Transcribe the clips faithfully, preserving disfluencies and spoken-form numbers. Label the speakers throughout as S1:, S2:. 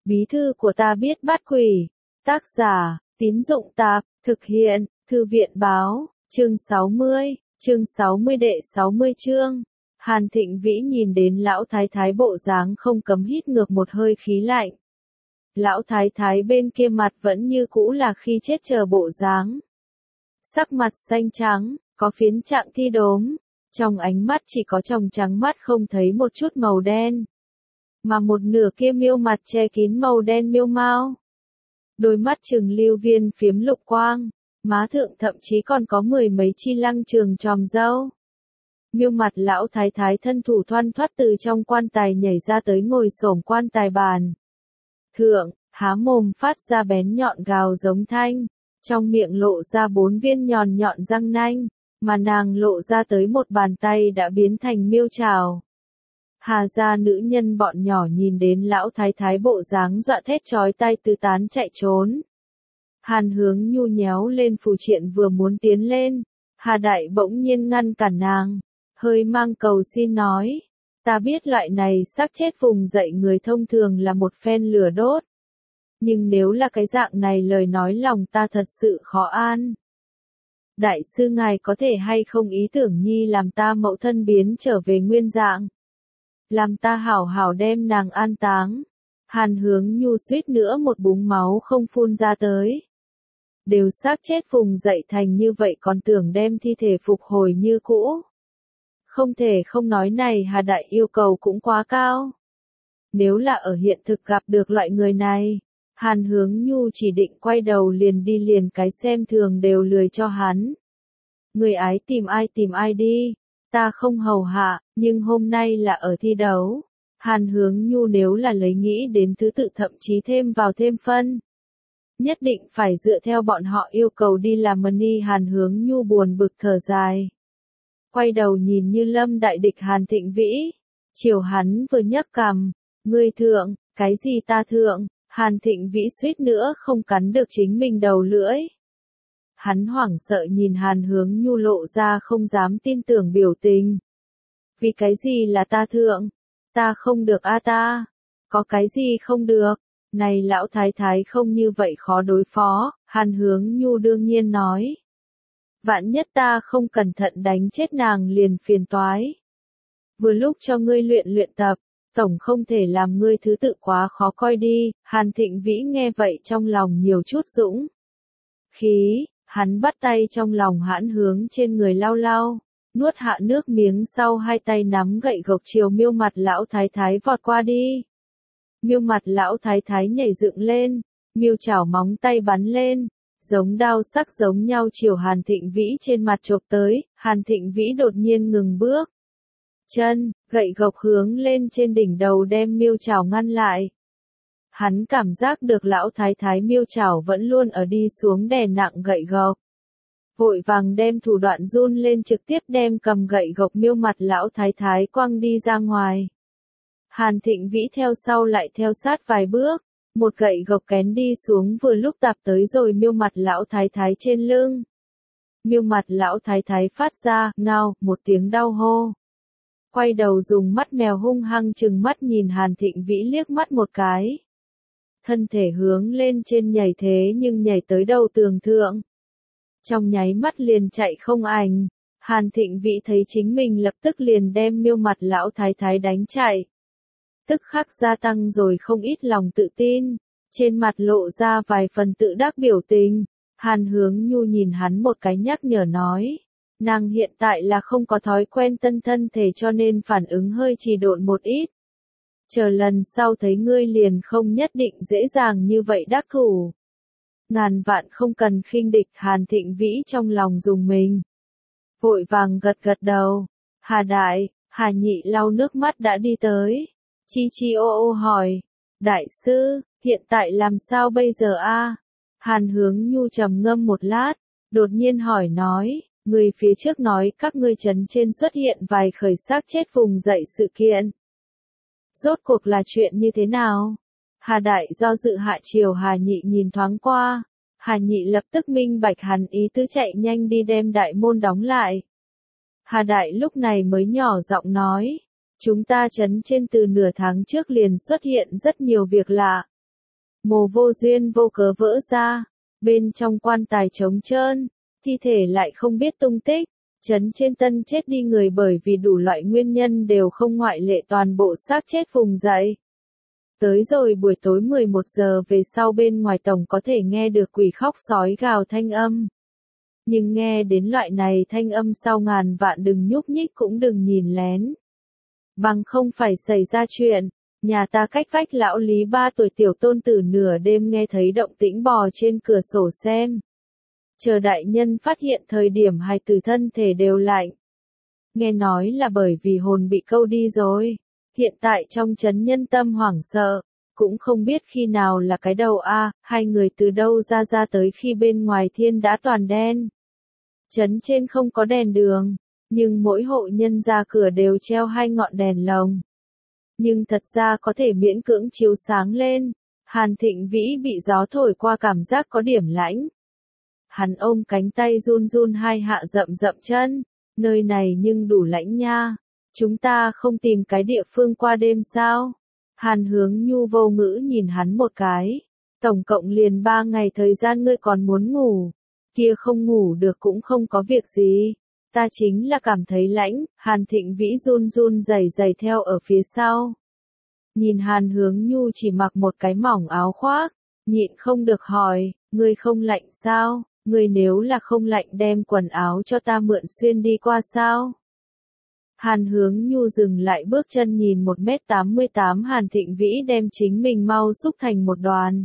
S1: Bí thư của ta biết bắt quỷ. Tác giả, Tín Dụng Tạp, thực hiện, Thư viện Báo, chương sáu mươi, chương sáu mươi đệ sáu mươi chương. Hàn Thịnh Vĩ nhìn đến lão thái thái bộ dáng không cấm hít ngược một hơi khí lạnh. Lão thái thái bên kia mặt vẫn như cũ là khi chết chờ bộ dáng. Sắc mặt xanh trắng, có phiến trạng thi đốm, trong ánh mắt chỉ có tròng trắng mắt không thấy một chút màu đen. Mà một nửa kia miêu mặt che kín màu đen miêu mao. Đôi mắt trừng lưu viên phiếm lục quang, má thượng thậm chí còn có mười mấy chi lăng trường tròm râu. Miêu mặt lão thái thái thân thủ thoăn thoắt từ trong quan tài nhảy ra tới ngồi xổm quan tài bàn. Thượng, há mồm phát ra bén nhọn gào giống thanh, trong miệng lộ ra bốn viên nhọn nhọn răng nanh, mà nàng lộ ra tới một bàn tay đã biến thành miêu trào. Hà gia nữ nhân bọn nhỏ nhìn đến lão thái thái bộ dáng dọa thét chói tai tứ tán chạy trốn. Hàn Hướng Nhu nhéo lên phù triện vừa muốn tiến lên, Hà Đại bỗng nhiên ngăn cản nàng, hơi mang cầu xin nói, ta biết loại này xác chết vùng dậy người thông thường là một phen lửa đốt. Nhưng nếu là cái dạng này lời nói lòng ta thật sự khó an. Đại sư ngài có thể hay không ý tưởng nhi làm ta mẫu thân biến trở về nguyên dạng. Làm ta hảo hảo đem nàng an táng. Hàn Hướng Nhu suýt nữa một búng máu không phun ra tới. Đều xác chết vùng dậy thành như vậy còn tưởng đem thi thể phục hồi như cũ. Không thể không nói này Hà Đại yêu cầu cũng quá cao. Nếu là ở hiện thực gặp được loại người này, Hàn Hướng Nhu chỉ định quay đầu liền đi liền cái xem thường đều lười cho hắn. Người ái tìm ai tìm ai đi, ta không hầu hạ, nhưng hôm nay là ở thi đấu. Hàn Hướng Nhu nếu là lấy nghĩ đến thứ tự thậm chí thêm vào thêm phân. Nhất định phải dựa theo bọn họ yêu cầu đi làm money. Hàn Hướng Nhu buồn bực thở dài. Quay đầu nhìn như lâm đại địch Hàn Thịnh Vĩ. Chiều hắn vừa nhấc cằm, ngươi thượng, cái gì ta thượng, Hàn Thịnh Vĩ suýt nữa không cắn được chính mình đầu lưỡi. Hắn hoảng sợ nhìn Hàn Hướng Nhu lộ ra không dám tin tưởng biểu tình. Vì cái gì là ta thượng? Ta không được a ta. Có cái gì không được? Này lão thái thái không như vậy khó đối phó, Hàn Hướng Nhu đương nhiên nói. Vạn nhất ta không cẩn thận đánh chết nàng liền phiền toái. Vừa lúc cho ngươi luyện luyện tập, tổng không thể làm ngươi thứ tự quá khó coi đi. Hàn Thịnh Vĩ nghe vậy trong lòng nhiều chút dũng khí, hắn bắt tay trong lòng hãn hướng trên người lau lau, nuốt hạ nước miếng sau hai tay nắm gậy gộc chiều miêu mặt lão thái thái vọt qua đi. Miêu mặt lão thái thái nhảy dựng lên, miêu chảo móng tay bắn lên, giống đao sắc giống nhau chiều Hàn Thịnh Vĩ trên mặt chộp tới. Hàn Thịnh Vĩ đột nhiên ngừng bước. Chân, gậy gộc hướng lên trên đỉnh đầu đem miêu chảo ngăn lại. Hắn cảm giác được lão thái thái miêu chảo vẫn luôn ở đi xuống đè nặng gậy gộc. Vội vàng đem thủ đoạn run lên trực tiếp đem cầm gậy gộc miêu mặt lão thái thái quăng đi ra ngoài. Hàn Thịnh Vĩ theo sau lại theo sát vài bước, một gậy gộc kén đi xuống vừa lúc tạp tới rồi miêu mặt lão thái thái trên lưng. Miêu mặt lão thái thái phát ra, ngao, một tiếng đau hô. Quay đầu dùng mắt mèo hung hăng trừng mắt nhìn Hàn Thịnh Vĩ liếc mắt một cái. Thân thể hướng lên trên nhảy thế nhưng nhảy tới đầu tường thượng. Trong nháy mắt liền chạy không ảnh, Hàn Thịnh Vĩ thấy chính mình lập tức liền đem miêu mặt lão thái thái đánh chạy. Tức khắc gia tăng rồi không ít lòng tự tin, trên mặt lộ ra vài phần tự đắc biểu tình. Hàn Hướng Nhu nhìn hắn một cái nhắc nhở nói, nàng hiện tại là không có thói quen tân thân thể cho nên phản ứng hơi trì độn một ít. Chờ lần sau thấy ngươi liền không nhất định dễ dàng như vậy đắc thủ. Ngàn vạn không cần khinh địch. Hàn Thịnh Vĩ trong lòng dùng mình. Vội vàng gật gật đầu. Hà Đại, Hà Nhị lau nước mắt đã đi tới. Chi chi ô ô hỏi. Đại sư, hiện tại làm sao bây giờ a? Hàn Hướng Nhu trầm ngâm một lát, đột nhiên hỏi nói, người phía trước nói các ngươi trấn trên xuất hiện vài khởi xác chết vùng dậy sự kiện. Rốt cuộc là chuyện như thế nào? Hà Đại do dự hạ chiều Hà Nhị nhìn thoáng qua, Hà Nhị lập tức minh bạch hắn ý tứ chạy nhanh đi đem đại môn đóng lại. Hà Đại lúc này mới nhỏ giọng nói, chúng ta trấn trên từ nửa tháng trước liền xuất hiện rất nhiều việc lạ. Mồ vô duyên vô cớ vỡ ra, bên trong quan tài trống trơn, thi thể lại không biết tung tích. Trấn trên Tân chết đi người bởi vì đủ loại nguyên nhân đều không ngoại lệ, toàn bộ xác chết vùng dậy. Tới rồi buổi tối mười một giờ về sau bên ngoài tổng có thể nghe được quỷ khóc sói gào thanh âm. Nhưng nghe đến loại này thanh âm sau ngàn vạn đừng nhúc nhích cũng đừng nhìn lén. Bằng không phải xảy ra chuyện, nhà ta cách vách lão Lý ba tuổi tiểu tôn tử nửa đêm nghe thấy động tĩnh bò trên cửa sổ xem. Chờ đại nhân phát hiện thời điểm hài tử thân thể đều lạnh. Nghe nói là bởi vì hồn bị câu đi rồi. Hiện tại trong trấn nhân tâm hoảng sợ, cũng không biết khi nào là cái đầu a, hai người từ đâu ra ra tới khi bên ngoài thiên đã toàn đen. Trấn trên không có đèn đường, nhưng mỗi hộ nhân ra cửa đều treo hai ngọn đèn lồng. Nhưng thật ra có thể miễn cưỡng chiếu sáng lên. Hàn Thịnh Vĩ bị gió thổi qua cảm giác có điểm lãnh. Hắn ôm cánh tay run run hai hạ rậm rậm chân, nơi này nhưng đủ lãnh nha. Chúng ta không tìm cái địa phương qua đêm sao? Hàn Hướng Nhu vô ngữ nhìn hắn một cái. Tổng cộng liền ba ngày thời gian ngươi còn muốn ngủ. Kia không ngủ được cũng không có việc gì. Ta chính là cảm thấy lãnh. Hàn Thịnh Vĩ run run rẩy rẩy theo ở phía sau. Nhìn Hàn Hướng Nhu chỉ mặc một cái mỏng áo khoác. Nhịn không được hỏi, ngươi không lạnh sao? Ngươi nếu là không lạnh đem quần áo cho ta mượn xuyên đi qua sao? Hàn Hướng Nhu dừng lại bước chân nhìn một mét tám mươi tám Hàn Thịnh Vĩ đem chính mình mau xúc thành một đoàn.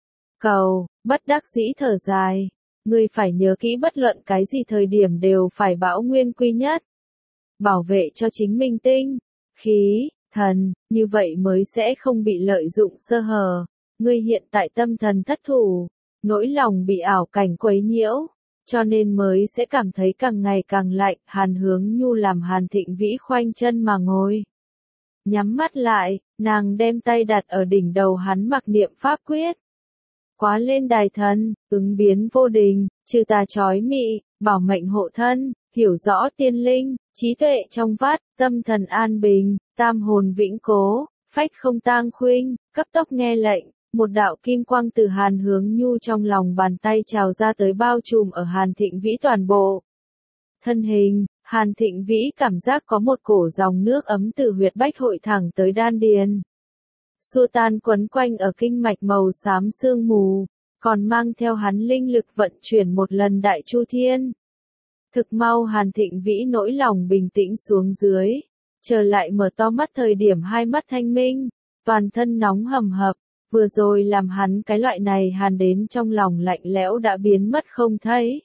S1: Cầu, bất đắc dĩ thở dài. Ngươi phải nhớ kỹ bất luận cái gì thời điểm đều phải bảo nguyên quy nhất. Bảo vệ cho chính mình tinh, khí, thần, như vậy mới sẽ không bị lợi dụng sơ hở. Ngươi hiện tại tâm thần thất thủ, nỗi lòng bị ảo cảnh quấy nhiễu, cho nên mới sẽ cảm thấy càng ngày càng lạnh. Hàn Hướng Nhu làm Hàn Thịnh Vĩ khoanh chân mà ngồi. Nhắm mắt lại, nàng đem tay đặt ở đỉnh đầu hắn mặc niệm pháp quyết. Quá lên đài thần, ứng biến vô đình, trừ tà chói mị, bảo mệnh hộ thân, hiểu rõ tiên linh, trí tuệ trong vắt, tâm thần an bình, tam hồn vĩnh cố, phách không tang khuynh, cấp tốc nghe lệnh. Một đạo kim quang từ Hàn Hướng Nhu trong lòng bàn tay trào ra tới bao trùm ở Hàn Thịnh Vĩ toàn bộ. Thân hình, Hàn Thịnh Vĩ cảm giác có một cổ dòng nước ấm từ huyệt bách hội thẳng tới đan điền. Xua tan quấn quanh ở kinh mạch màu xám sương mù, còn mang theo hắn linh lực vận chuyển một lần đại chu thiên. Thực mau Hàn Thịnh Vĩ nỗi lòng bình tĩnh xuống dưới, trở lại mở to mắt thời điểm hai mắt thanh minh, toàn thân nóng hầm hập. Vừa rồi làm hắn cái loại này hàn đến trong lòng lạnh lẽo đã biến mất không thấy.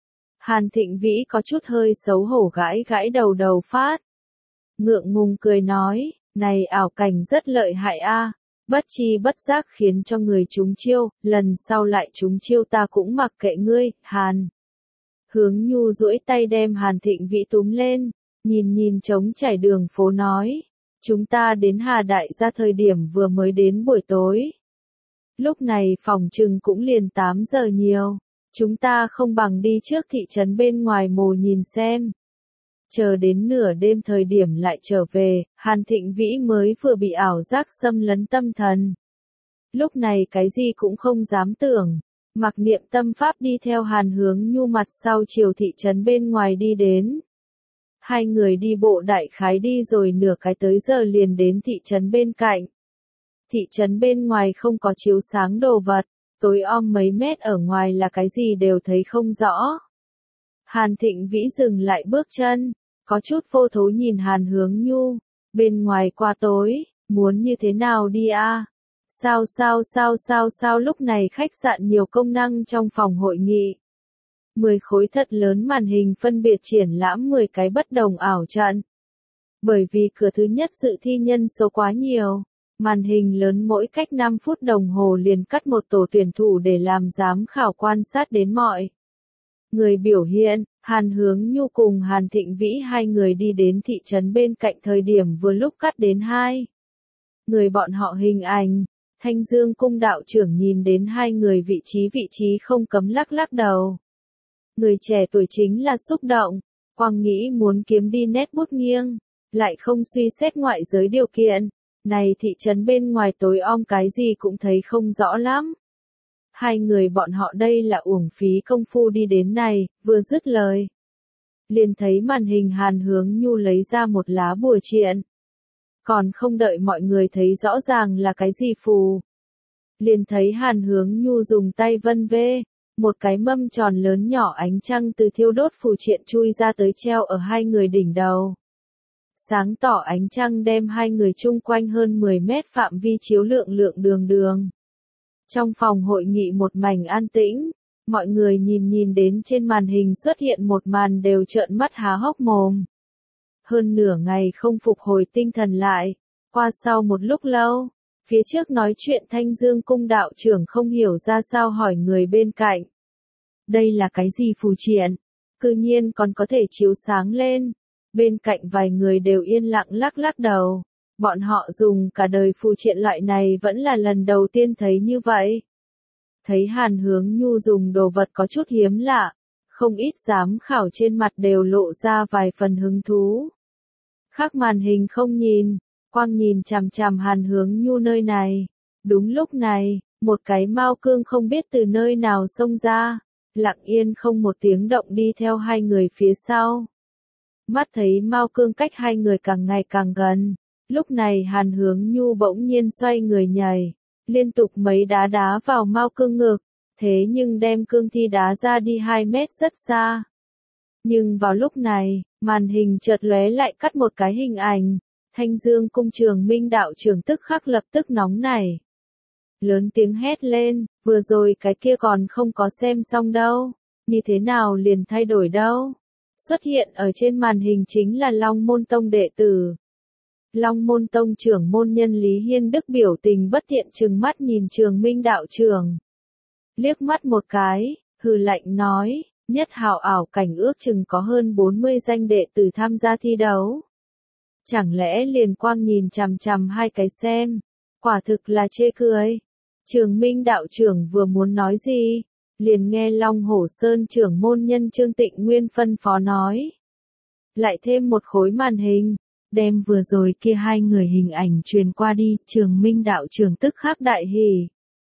S1: Hàn Thịnh Vĩ có chút hơi xấu hổ gãi gãi đầu đầu phát. Ngượng ngùng cười nói, này ảo cảnh rất lợi hại a, bất chi bất giác khiến cho người trúng chiêu, lần sau lại trúng chiêu ta cũng mặc kệ ngươi. Hàn Hướng Nhu duỗi tay đem Hàn Thịnh Vĩ túm lên, nhìn nhìn trống trải đường phố nói. Chúng ta đến Hà Đại gia thời điểm vừa mới đến buổi tối. Lúc này phòng trừng cũng liền tám giờ nhiều. Chúng ta không bằng đi trước thị trấn bên ngoài mồ nhìn xem. Chờ đến nửa đêm thời điểm lại trở về, Hàn Thịnh Vĩ mới vừa bị ảo giác xâm lấn tâm thần. Lúc này cái gì cũng không dám tưởng. Mặc niệm tâm pháp đi theo Hàn Hướng Nhu mặt sau chiều thị trấn bên ngoài đi đến. Hai người đi bộ đại khái đi rồi nửa cái tới giờ liền đến thị trấn bên cạnh. Thị trấn bên ngoài không có chiếu sáng đồ vật, tối om mấy mét ở ngoài là cái gì đều thấy không rõ. Hàn Thịnh Vĩ dừng lại bước chân, có chút vô thố nhìn Hàn Hướng Nhu, bên ngoài qua tối, muốn như thế nào đi a? Sao sao sao sao sao lúc này khách sạn nhiều công năng trong phòng hội nghị. mười khối thật lớn màn hình phân biệt triển lãm mười cái bất đồng ảo trận. Bởi vì cửa thứ nhất dự thi nhân số quá nhiều, màn hình lớn mỗi cách năm phút đồng hồ liền cắt một tổ tuyển thủ để làm giám khảo quan sát đến mọi người biểu hiện. Hàn Hướng Nhu cùng Hàn Thịnh Vĩ hai người đi đến thị trấn bên cạnh thời điểm vừa lúc cắt đến hai người bọn họ hình ảnh. Thanh Dương cung đạo trưởng nhìn đến hai người vị trí vị trí không cấm lắc lắc đầu. Người trẻ tuổi chính là xúc động, quang nghĩ muốn kiếm đi nét bút nghiêng, lại không suy xét ngoại giới điều kiện. Này thị trấn bên ngoài tối om cái gì cũng thấy không rõ lắm. Hai người bọn họ đây là uổng phí công phu đi đến này, vừa dứt lời. Liền thấy màn hình Hàn Hướng Nhu lấy ra một lá bùa triện. Còn không đợi mọi người thấy rõ ràng là cái gì phù. Liền thấy Hàn Hướng Nhu dùng tay vân vê, một cái mâm tròn lớn nhỏ ánh trăng từ thiêu đốt phù triện chui ra tới treo ở hai người đỉnh đầu. Sáng tỏ ánh trăng đem hai người chung quanh hơn mười mét phạm vi chiếu lượng lượng đường đường. Trong phòng hội nghị một mảnh an tĩnh, mọi người nhìn nhìn đến trên màn hình xuất hiện một màn đều trợn mắt há hốc mồm. Hơn nửa ngày không phục hồi tinh thần lại, qua sau một lúc lâu, phía trước nói chuyện Thanh Dương cung đạo trưởng không hiểu ra sao hỏi người bên cạnh. Đây là cái gì phù triện? Cư nhiên còn có thể chiếu sáng lên. Bên cạnh vài người đều yên lặng lắc lắc đầu. Bọn họ dùng cả đời phù triện loại này vẫn là lần đầu tiên thấy như vậy. Thấy Hàn Hướng Nhu dùng đồ vật có chút hiếm lạ, không ít giám khảo trên mặt đều lộ ra vài phần hứng thú. Khác màn hình không nhìn, quang nhìn chằm chằm Hàn Hướng Nhu nơi này. Đúng lúc này, một cái mao cương không biết từ nơi nào xông ra, lặng yên không một tiếng động đi theo hai người phía sau. Mắt thấy mao cương cách hai người càng ngày càng gần, lúc này Hàn Hướng Nhu bỗng nhiên xoay người nhảy, liên tục mấy đá đá vào mao cương ngực, thế nhưng đem cương thi đá ra đi hai mét rất xa. Nhưng vào lúc này, màn hình chợt lóe lại cắt một cái hình ảnh, Thanh Dương cung Trường Minh đạo trưởng tức khắc lập tức nóng nảy. Lớn tiếng hét lên, vừa rồi cái kia còn không có xem xong đâu, như thế nào liền thay đổi đâu. Xuất hiện ở trên màn hình chính là Long Môn Tông đệ tử. Long Môn Tông trưởng môn nhân Lý Hiên Đức biểu tình bất thiện trừng mắt nhìn Trường Minh đạo trưởng. Liếc mắt một cái, hừ lạnh nói, nhất hào ảo cảnh ước chừng có hơn bốn mươi danh đệ tử tham gia thi đấu. Chẳng lẽ liền quang nhìn chằm chằm hai cái xem, quả thực là chê cười. Trường Minh đạo trưởng vừa muốn nói gì, liền nghe Long Hổ Sơn trưởng môn nhân Trương Tịnh Nguyên phân phó nói. Lại thêm một khối màn hình, đem vừa rồi kia hai người hình ảnh truyền qua đi, Trường Minh đạo trưởng tức khắc đại hỉ.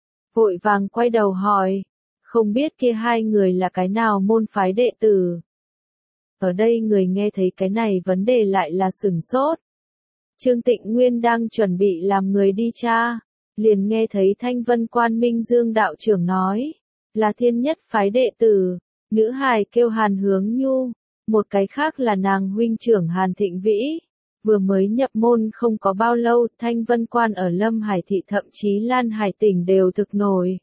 S1: Vội vàng quay đầu hỏi, không biết kia hai người là cái nào môn phái đệ tử. Ở đây người nghe thấy cái này vấn đề lại là sửng sốt. Trương Tịnh Nguyên đang chuẩn bị làm người đi tra, liền nghe thấy Thanh Vân Quan Minh Dương đạo trưởng nói, là Thiên Nhất phái đệ tử, nữ hài kêu Hàn Hướng Nhu, một cái khác là nàng huynh trưởng Hàn Thịnh Vĩ, vừa mới nhập môn không có bao lâu, Thanh Vân Quan ở Lâm Hải thị thậm chí Lan Hải tỉnh đều thực nổi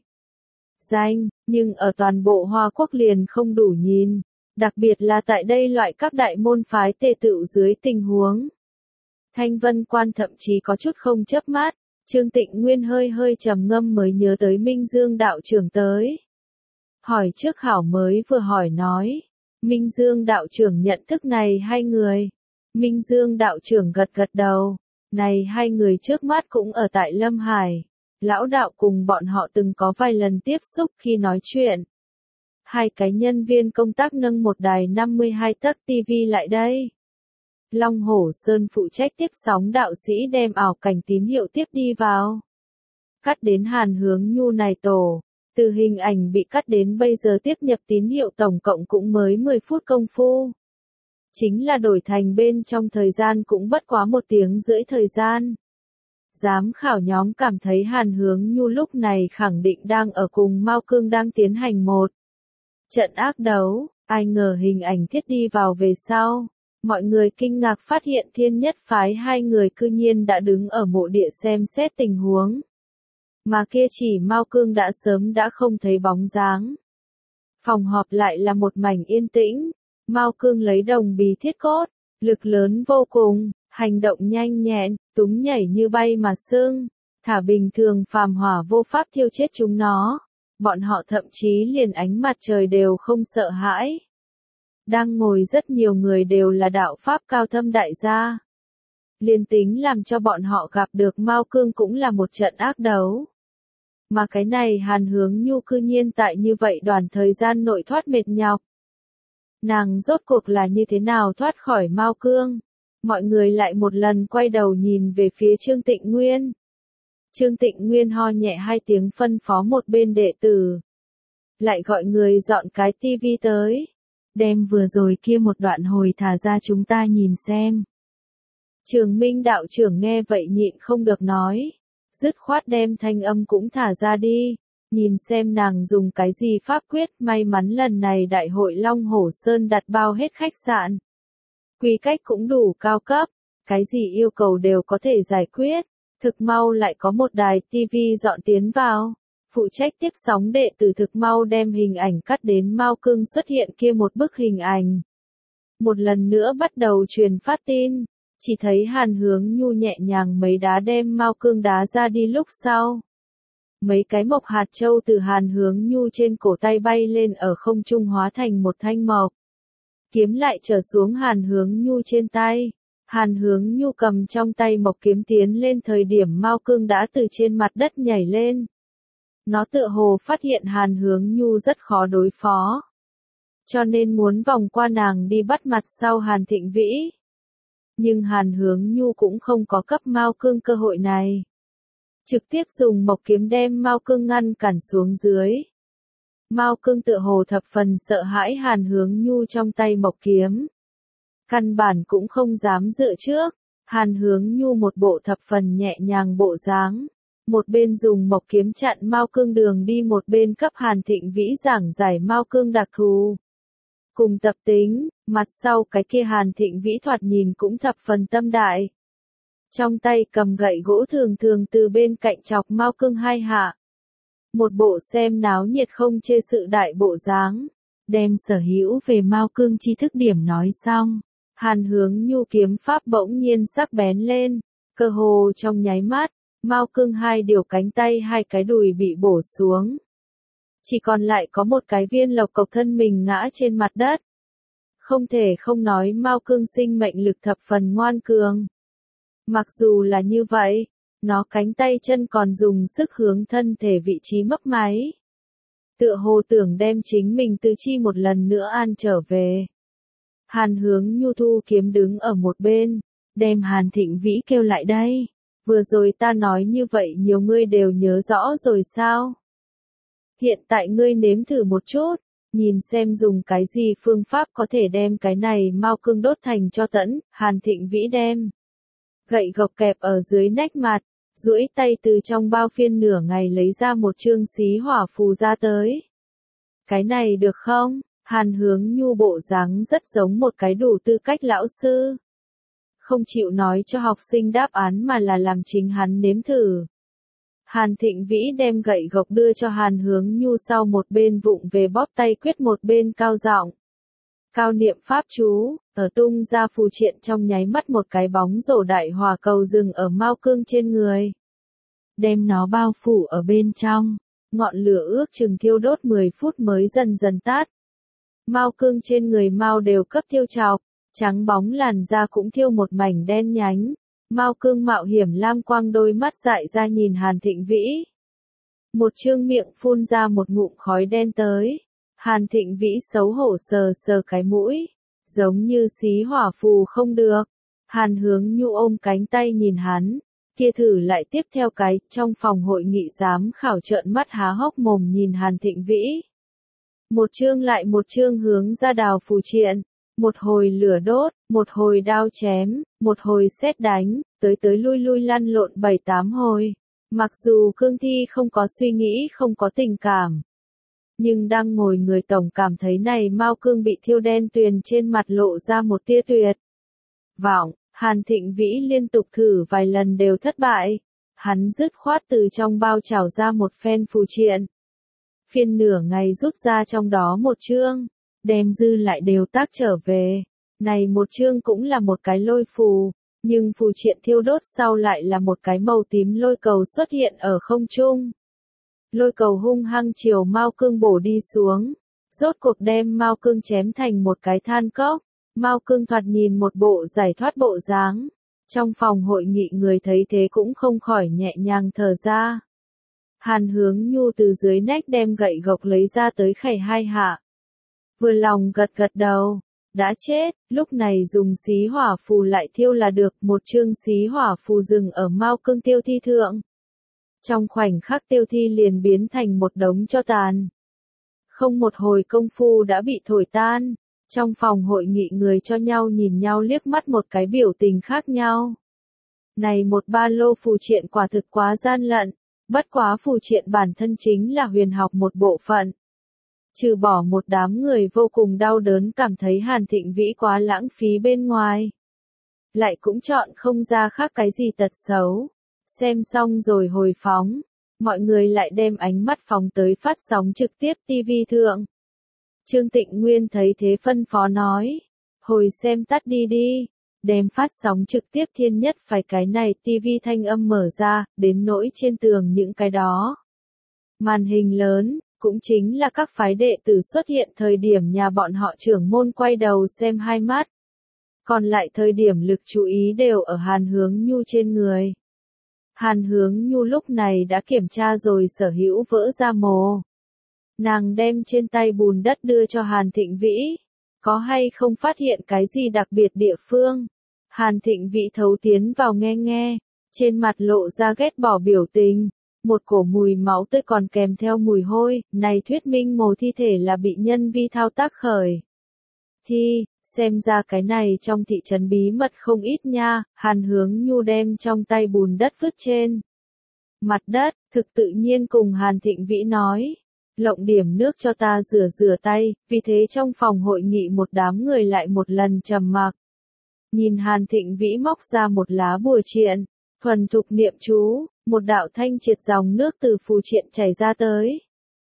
S1: danh, nhưng ở toàn bộ Hoa Quốc liền không đủ nhìn, đặc biệt là tại đây loại các đại môn phái tề tựu dưới tình huống. Thanh Vân Quan thậm chí có chút không chớp mắt, Trương Tịnh Nguyên hơi hơi trầm ngâm mới nhớ tới Minh Dương đạo trưởng tới. Hỏi trước hảo mới vừa hỏi nói, Minh Dương đạo trưởng nhận thức này hai người. Minh Dương đạo trưởng gật gật đầu, này hai người trước mắt cũng ở tại Lâm Hải. Lão đạo cùng bọn họ từng có vài lần tiếp xúc khi nói chuyện. Hai cái nhân viên công tác nâng một đài năm mươi hai tấc ti vi lại đây. Long Hổ Sơn phụ trách tiếp sóng đạo sĩ đem ảo cảnh tín hiệu tiếp đi vào. Cắt đến Hàn Hướng Nhu này tổ, từ hình ảnh bị cắt đến bây giờ tiếp nhập tín hiệu tổng cộng cũng mới mười phút công phu. Chính là đổi thành bên trong thời gian cũng bất quá một tiếng rưỡi thời gian. Giám khảo nhóm cảm thấy Hàn Hướng Nhu lúc này khẳng định đang ở cùng Mao Cương đang tiến hành một trận ác đấu, ai ngờ hình ảnh thiết đi vào về sau. Mọi người kinh ngạc phát hiện Thiên Nhất phái hai người cư nhiên đã đứng ở mộ địa xem xét tình huống. Mà kia chỉ Mao Cương đã sớm đã không thấy bóng dáng. Phòng họp lại là một mảnh yên tĩnh. Mao Cương lấy đồng bì thiết cốt, lực lớn vô cùng, hành động nhanh nhẹn, túng nhảy như bay mà sưng, thả bình thường phàm hỏa vô pháp thiêu chết chúng nó. Bọn họ thậm chí liền ánh mặt trời đều không sợ hãi. Đang ngồi rất nhiều người đều là đạo pháp cao thâm đại gia. Liên tính làm cho bọn họ gặp được Mao Cương cũng là một trận ác đấu. Mà cái này Hàn Hướng Nhu cư nhiên tại như vậy đoàn thời gian nội thoát mệt nhọc. Nàng rốt cuộc là như thế nào thoát khỏi Mao Cương? Mọi người lại một lần quay đầu nhìn về phía Trương Tịnh Nguyên. Trương Tịnh Nguyên ho nhẹ hai tiếng phân phó một bên đệ tử. Lại gọi người dọn cái tivi tới. Đem vừa rồi kia một đoạn hồi thả ra chúng ta nhìn xem. Trường Minh đạo trưởng nghe vậy nhịn không được nói. Dứt khoát đem thanh âm cũng thả ra đi. Nhìn xem nàng dùng cái gì pháp quyết, may mắn lần này đại hội Long Hổ Sơn đặt bao hết khách sạn. Quy cách cũng đủ cao cấp, cái gì yêu cầu đều có thể giải quyết. Thực mau lại có một đài tivi dọn tiến vào. Phụ trách tiếp sóng đệ tử thực mau đem hình ảnh cắt đến Mao Cương xuất hiện kia một bức hình ảnh. Một lần nữa bắt đầu truyền phát tin, chỉ thấy Hàn Hướng Nhu nhẹ nhàng mấy đá đem Mao Cương đá ra đi lúc sau. Mấy cái mộc hạt châu từ Hàn Hướng Nhu trên cổ tay bay lên ở không trung hóa thành một thanh mộc. Kiếm lại trở xuống Hàn Hướng Nhu trên tay. Hàn Hướng Nhu cầm trong tay mộc kiếm tiến lên thời điểm Mao Cương đã từ trên mặt đất nhảy lên. Nó tựa hồ phát hiện Hàn Hướng Nhu rất khó đối phó. Cho nên muốn vòng qua nàng đi bắt mặt sau Hàn Thịnh Vĩ. Nhưng Hàn Hướng Nhu cũng không có cấp Mao Cương cơ hội này. Trực tiếp dùng mộc kiếm đem Mao Cương ngăn cản xuống dưới. Mao Cương tựa hồ thập phần sợ hãi Hàn Hướng Nhu trong tay mộc kiếm. Căn bản cũng không dám dựa trước. Hàn Hướng Nhu một bộ thập phần nhẹ nhàng bộ dáng. Một bên dùng mộc kiếm chặn Mao Cương đường đi, một bên cấp Hàn Thịnh Vĩ giảng giải Mao Cương đặc thù. Cùng tập tính, mặt sau cái kia Hàn Thịnh Vĩ thoạt nhìn cũng thập phần tâm đại. Trong tay cầm gậy gỗ thường thường từ bên cạnh chọc Mao Cương hai hạ. Một bộ xem náo nhiệt không chê sự đại bộ dáng. Đem sở hữu về Mao Cương tri thức điểm nói xong. Hàn Hướng Nhu kiếm pháp bỗng nhiên sắc bén lên. Cơ hồ trong nháy mắt, Mao Cương hai điều cánh tay hai cái đùi bị bổ xuống. Chỉ còn lại có một cái viên lộc cộc thân mình ngã trên mặt đất. Không thể không nói Mao Cương sinh mệnh lực thập phần ngoan cường. Mặc dù là như vậy, nó cánh tay chân còn dùng sức hướng thân thể vị trí mấp máy. Tựa hồ tưởng đem chính mình tứ chi một lần nữa an trở về. Hàn Hướng Nhu thu kiếm đứng ở một bên, đem Hàn Thịnh Vĩ kêu lại đây. Vừa rồi ta nói như vậy nhiều ngươi đều nhớ rõ rồi sao? Hiện tại ngươi nếm thử một chút, nhìn xem dùng cái gì phương pháp có thể đem cái này Mao Cương đốt thành cho tẫn. Hàn Thịnh Vĩ đem gậy gộc kẹp ở dưới nách mặt, duỗi tay từ trong bao phiên nửa ngày lấy ra một chương xí hỏa phù ra tới. Cái này được không? Hàn Hướng Nhu bộ dáng rất giống một cái đủ tư cách lão sư. Không chịu nói cho học sinh đáp án mà là làm chính hắn nếm thử. Hàn Thịnh Vĩ đem gậy gộc đưa cho Hàn Hướng Nhu, sau một bên vụng về bóp tay quyết, một bên cao giọng cao niệm pháp chú, ở tung ra phù triện trong nháy mắt một cái bóng rổ đại hỏa cầu dừng ở Mao Cương trên người. Đem nó bao phủ ở bên trong, ngọn lửa ước chừng thiêu đốt mười phút mới dần dần tắt. Mao Cương trên người Mao đều cấp thiêu chọc, trắng bóng làn da cũng thiêu một mảnh đen nhánh. Mao Cương mạo hiểm lam quang đôi mắt dại ra nhìn Hàn Thịnh Vĩ. Một trương miệng phun ra một ngụm khói đen tới. Hàn Thịnh Vĩ xấu hổ sờ sờ cái mũi, giống như xí hỏa phù không được. Hàn Hướng Nhu ôm cánh tay nhìn hắn, kia thử lại tiếp theo cái. Trong phòng hội nghị giám khảo trợn mắt há hốc mồm nhìn Hàn Thịnh Vĩ. Một chương lại một chương hướng ra đào phù triện, một hồi lửa đốt, một hồi đao chém, một hồi sét đánh, tới tới lui lui lăn lộn bảy tám hồi. Mặc dù cương thi không có suy nghĩ, không có tình cảm, nhưng đang ngồi người tổng cảm thấy này Mao Cương bị thiêu đen tuyền trên mặt lộ ra một tia tuyệt vọng. Hàn Thịnh Vĩ liên tục thử vài lần đều thất bại. Hắn dứt khoát từ trong bao trào ra một phen phù triện. Phiên nửa ngày rút ra trong đó một chương, đem dư lại đều tác trở về. Này một chương cũng là một cái lôi phù, nhưng phù triện thiêu đốt sau lại là một cái màu tím lôi cầu xuất hiện ở không trung. Lôi cầu hung hăng chiều Mao Cương bổ đi xuống, rốt cuộc đem Mao Cương chém thành một cái than cốc. Mao Cương thoạt nhìn một bộ giải thoát bộ dáng. Trong phòng hội nghị người thấy thế cũng không khỏi nhẹ nhàng thở ra. Hàn Hướng Nhu từ dưới nách đem gậy gộc lấy ra tới khẩy hai hạ. Vừa lòng gật gật đầu, đã chết, lúc này dùng xí hỏa phù lại thiêu là được, một chương xí hỏa phù dừng ở Mao Cương tiêu thi thượng. Trong khoảnh khắc tiêu thi liền biến thành một đống tro tàn. Không một hồi công phu đã bị thổi tan, trong phòng hội nghị người cho nhau nhìn nhau liếc mắt một cái biểu tình khác nhau. Này một ba lô phù triện quả thực quá gian lận, bất quá phù triện bản thân chính là huyền học một bộ phận. Trừ bỏ một đám người vô cùng đau đớn cảm thấy Hàn Thịnh Vĩ quá lãng phí bên ngoài. Lại cũng chọn không ra khác cái gì tật xấu. Xem xong rồi hồi phóng, mọi người lại đem ánh mắt phóng tới phát sóng trực tiếp ti vi thượng. Trương Tịnh Nguyên thấy thế phân phó nói, hồi xem tắt đi đi, đem phát sóng trực tiếp thiên nhất phải cái này ti vi thanh âm mở ra, đến nỗi trên tường những cái đó. Màn hình lớn, cũng chính là các phái đệ tử xuất hiện thời điểm nhà bọn họ trưởng môn quay đầu xem hai mắt. Còn lại thời điểm lực chú ý đều ở Hàn Hướng Nhu trên người. Hàn Hướng Nhu lúc này đã kiểm tra rồi sở hữu vỡ ra mồ. Nàng đem trên tay bùn đất đưa cho Hàn Thịnh Vĩ. Có hay không phát hiện cái gì đặc biệt địa phương? Hàn Thịnh Vĩ thấu tiến vào nghe nghe. Trên mặt lộ ra ghét bỏ biểu tình. Một cổ mùi máu tươi còn kèm theo mùi hôi. Này thuyết minh mồ thi thể là bị nhân vi thao tác khởi. Thi, xem ra cái này trong thị trấn bí mật không ít nha. Hàn Hướng Nhu đem trong tay bùn đất vứt trên mặt đất, thực tự nhiên cùng Hàn Thịnh Vĩ nói. Lộng điểm nước cho ta rửa rửa tay, vì thế trong phòng hội nghị một đám người lại một lần trầm mặc. Nhìn Hàn Thịnh Vĩ móc ra một lá bùa triện, thuần thục niệm chú, một đạo thanh triệt dòng nước từ phù triện chảy ra tới.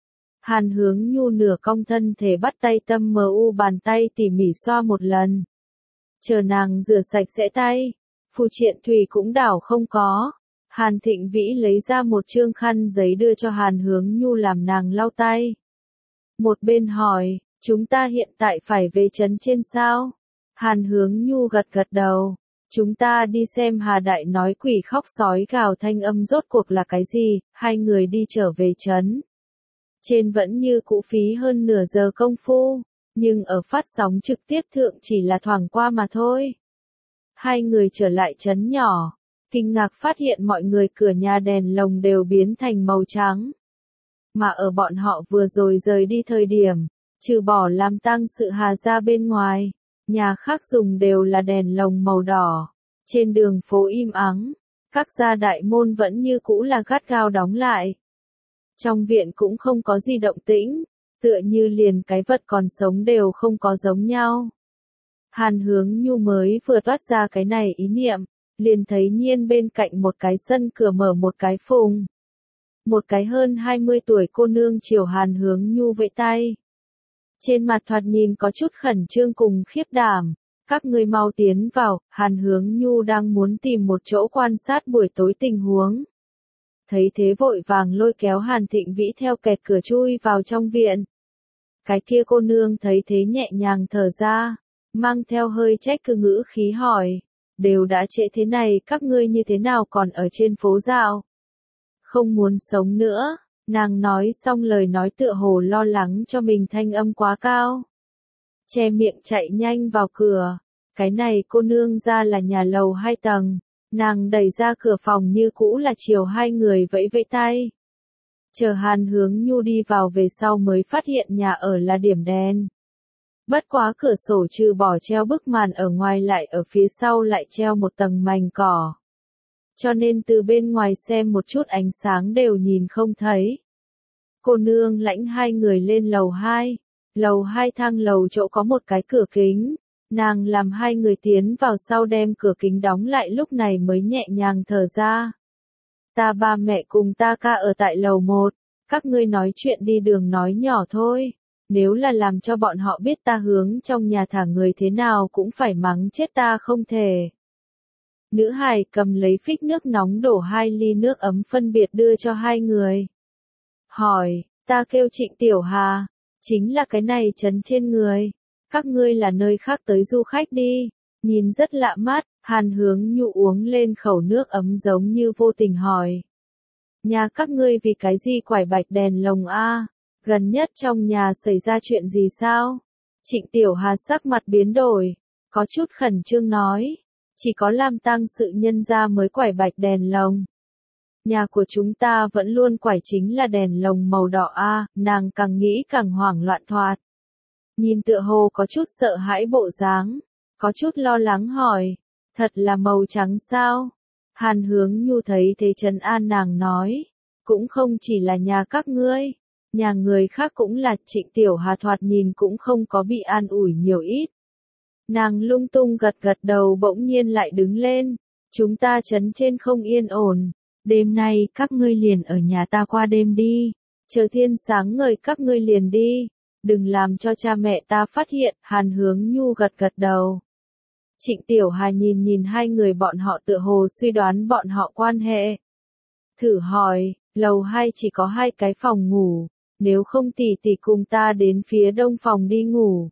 S1: Hàn Hướng Nhu nửa cong thân thể bắt tay tâm mờ u bàn tay tỉ mỉ xoa một lần. Chờ nàng rửa sạch sẽ tay, phù triện thủy cũng đảo không có. Hàn Thịnh Vĩ lấy ra một trương khăn giấy đưa cho Hàn Hướng Nhu làm nàng lau tay. Một bên hỏi, chúng ta hiện tại phải về trấn trên sao? Hàn Hướng Nhu gật gật đầu. Chúng ta đi xem Hà Đại nói quỷ khóc sói gào thanh âm rốt cuộc là cái gì, hai người đi trở về trấn. Trên vẫn như cũ phí hơn nửa giờ công phu, nhưng ở phát sóng trực tiếp thượng chỉ là thoảng qua mà thôi. Hai người trở lại trấn nhỏ, kinh ngạc phát hiện mọi người cửa nhà đèn lồng đều biến thành màu trắng. Mà ở bọn họ vừa rồi rời đi thời điểm, trừ bỏ làm tang sự Hà ra bên ngoài, nhà khác dùng đều là đèn lồng màu đỏ. Trên đường phố im ắng, các gia đại môn vẫn như cũ là gắt gao đóng lại. Trong viện cũng không có gì động tĩnh, tựa như liền cái vật còn sống đều không có giống nhau. Hàn Hướng Nhu mới vừa toát ra cái này ý niệm, liền thấy nhiên bên cạnh một cái sân cửa mở một cái phùng. Một cái hơn hai mươi tuổi cô nương chiều Hàn Hướng Nhu vẫy tay. Trên mặt thoạt nhìn có chút khẩn trương cùng khiếp đảm. Các ngươi mau tiến vào, Hàn Hướng Nhu đang muốn tìm một chỗ quan sát buổi tối tình huống. Thấy thế vội vàng lôi kéo Hàn Thịnh Vĩ theo kẹt cửa chui vào trong viện. Cái kia cô nương thấy thế nhẹ nhàng thở ra, mang theo hơi trách cứ ngữ khí hỏi, đều đã trễ thế này các ngươi như thế nào còn ở trên phố dạo? Không muốn sống nữa, nàng nói xong lời nói tựa hồ lo lắng cho mình thanh âm quá cao. Che miệng chạy nhanh vào cửa, cái này cô nương ra là nhà lầu hai tầng. Nàng đẩy ra cửa phòng như cũ là chiều hai người vẫy vẫy tay. Chờ Hàn Hướng Nhu đi vào về sau mới phát hiện nhà ở là điểm đen. Bất quá cửa sổ trừ bỏ treo bức màn ở ngoài lại ở phía sau lại treo một tầng mành cỏ. Cho nên từ bên ngoài xem một chút ánh sáng đều nhìn không thấy. Cô nương lãnh hai người lên lầu hai. Lầu hai thang lầu chỗ có một cái cửa kính. Nàng làm hai người tiến vào sau đem cửa kính đóng lại lúc này mới nhẹ nhàng thở ra. Ta ba mẹ cùng ta ca ở tại lầu một, các ngươi nói chuyện đi đường nói nhỏ thôi, nếu là làm cho bọn họ biết ta hướng trong nhà thả người thế nào cũng phải mắng chết ta không thể. Nữ hài cầm lấy phích nước nóng đổ hai ly nước ấm phân biệt đưa cho hai người. Hỏi, ta kêu Trịnh Tiểu Hà, chính là cái này trấn trên người. Các ngươi là nơi khác tới du khách đi, nhìn rất lạ mắt, Hàn Hướng Nhu uống lên khẩu nước ấm giống như vô tình hỏi. Nhà các ngươi vì cái gì quải bạch đèn lồng a? Gần nhất trong nhà xảy ra chuyện gì sao? Trịnh Tiểu Hà sắc mặt biến đổi, có chút khẩn trương nói, chỉ có làm tang sự nhân gia mới quải bạch đèn lồng. Nhà của chúng ta vẫn luôn quải chính là đèn lồng màu đỏ a, nàng càng nghĩ càng hoảng loạn thoạt. Nhìn tựa hồ có chút sợ hãi bộ dáng, có chút lo lắng hỏi, thật là màu trắng sao? Hàn Hướng Nhu thấy thế trấn an nàng nói, cũng không chỉ là nhà các ngươi, nhà người khác cũng là. Trịnh Tiểu Hà thoạt nhìn cũng không có bị an ủi nhiều ít. Nàng lung tung gật gật đầu bỗng nhiên lại đứng lên, chúng ta trấn trên không yên ổn, đêm nay các ngươi liền ở nhà ta qua đêm đi, chờ thiên sáng ngời các ngươi liền đi, đừng làm cho cha mẹ ta phát hiện. Hàn Hướng Nhu gật gật đầu. Trịnh Tiểu Hà nhìn nhìn hai người bọn họ tựa hồ suy đoán bọn họ quan hệ. Thử hỏi, lầu hai chỉ có hai cái phòng ngủ, nếu không tỷ tỷ cùng ta đến phía đông phòng đi ngủ.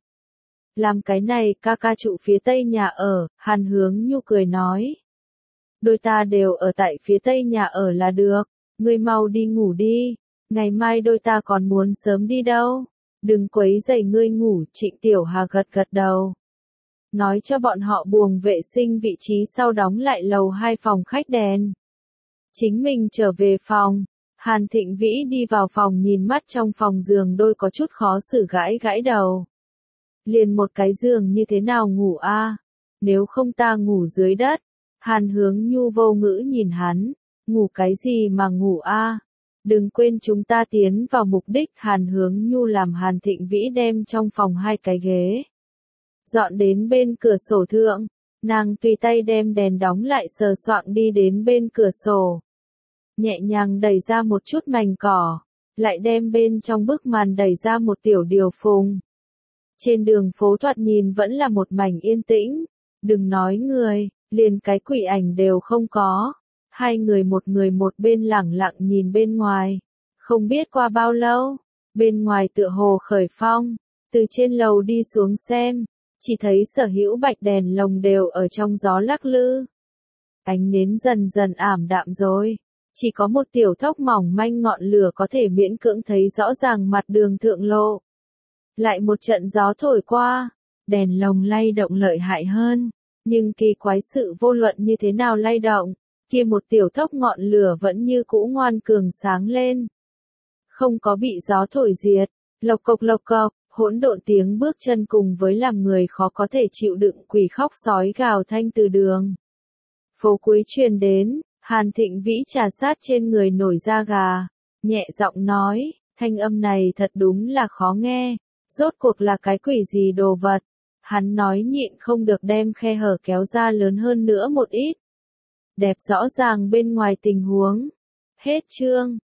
S1: Làm cái này ca ca trụ phía tây nhà ở, Hàn Hướng Nhu cười nói. Đôi ta đều ở tại phía tây nhà ở là được, ngươi mau đi ngủ đi, ngày mai đôi ta còn muốn sớm đi đâu, đừng quấy rầy ngươi ngủ. Trịnh Tiểu Hà gật gật đầu. Nói cho bọn họ buồng vệ sinh vị trí sau đóng lại lầu hai phòng khách đèn. Chính mình trở về phòng, Hàn Thịnh Vĩ đi vào phòng nhìn mắt trong phòng giường đôi có chút khó xử gãi gãi đầu. Liền một cái giường như thế nào ngủ a? Nếu không ta ngủ dưới đất. Hàn Hướng Nhu vô ngữ nhìn hắn, ngủ cái gì mà ngủ a? Đừng quên chúng ta tiến vào mục đích. Hàn Hướng Nhu làm Hàn Thịnh Vĩ đem trong phòng hai cái ghế dọn đến bên cửa sổ thượng, nàng tùy tay đem đèn đóng lại sờ soạng đi đến bên cửa sổ. Nhẹ nhàng đẩy ra một chút mảnh cỏ, lại đem bên trong bức màn đẩy ra một tiểu điều phùng. Trên đường phố thoạt nhìn vẫn là một mảnh yên tĩnh, đừng nói người, liền cái quỷ ảnh đều không có. Hai người một người một bên lẳng lặng nhìn bên ngoài. Không biết qua bao lâu, bên ngoài tựa hồ khởi phong, từ trên lầu đi xuống xem, chỉ thấy sở hữu bạch đèn lồng đều ở trong gió lắc lư. Ánh nến dần dần ảm đạm rồi, chỉ có một tiểu thốc mỏng manh ngọn lửa có thể miễn cưỡng thấy rõ ràng mặt đường thượng lộ. Lại một trận gió thổi qua, đèn lồng lay động lợi hại hơn, nhưng kỳ quái sự vô luận như thế nào lay động, kia một tiểu thốc ngọn lửa vẫn như cũ ngoan cường sáng lên. Không có bị gió thổi diệt, lộc cộc lộc cộc, hỗn độn tiếng bước chân cùng với làm người khó có thể chịu đựng quỷ khóc sói gào thanh từ đường phố cuối truyền đến. Hàn Thịnh Vĩ trà sát trên người nổi da gà, nhẹ giọng nói, thanh âm này thật đúng là khó nghe, rốt cuộc là cái quỷ gì đồ vật. Hắn nói nhịn không được đem khe hở kéo ra lớn hơn nữa một ít. Đẹp rõ ràng bên ngoài tình huống. Hết chương.